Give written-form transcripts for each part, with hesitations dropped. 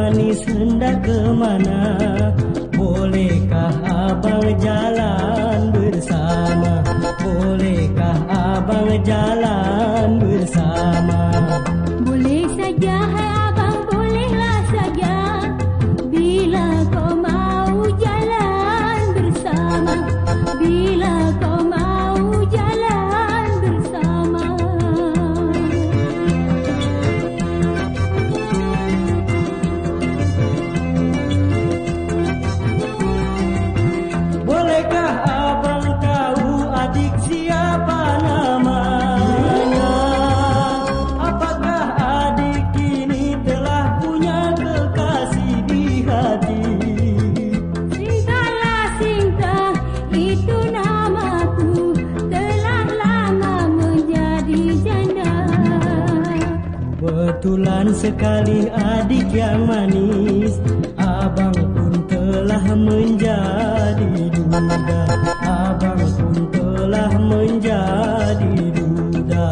manis hendak ke mana? Bolehkah abang jalan bersama? Bolehkah abang jalan bersama? Boleh saja hai abang, bolehlah saja, bila kau mau jalan bersama, bila kau mau jalan bersama. Bolehkah abang tahu adik siapa namanya? Apakah adik kini telah punya kekasih di hati? Sinta, Sinta, itu namaku, telah lama menjadi janda. Betulan sekali adik yang manis, abang pun telah menjadi duda. Abang pun telah menjadi duda.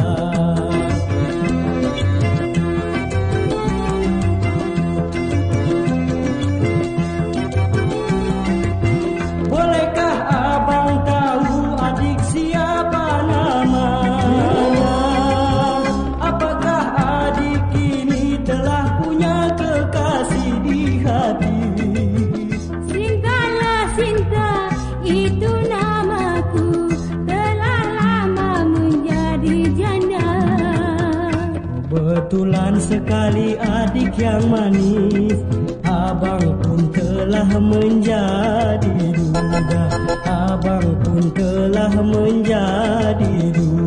Bolehkah abang tahu adik siapa namanya? Apakah adik kini telah punya kekasih di hati? Sinta, Sinta, itu namaku, telah lama menjadi janda. Betulan sekali adik yang manis, abang pun telah menjadi duda. Abang pun telah menjadi duda.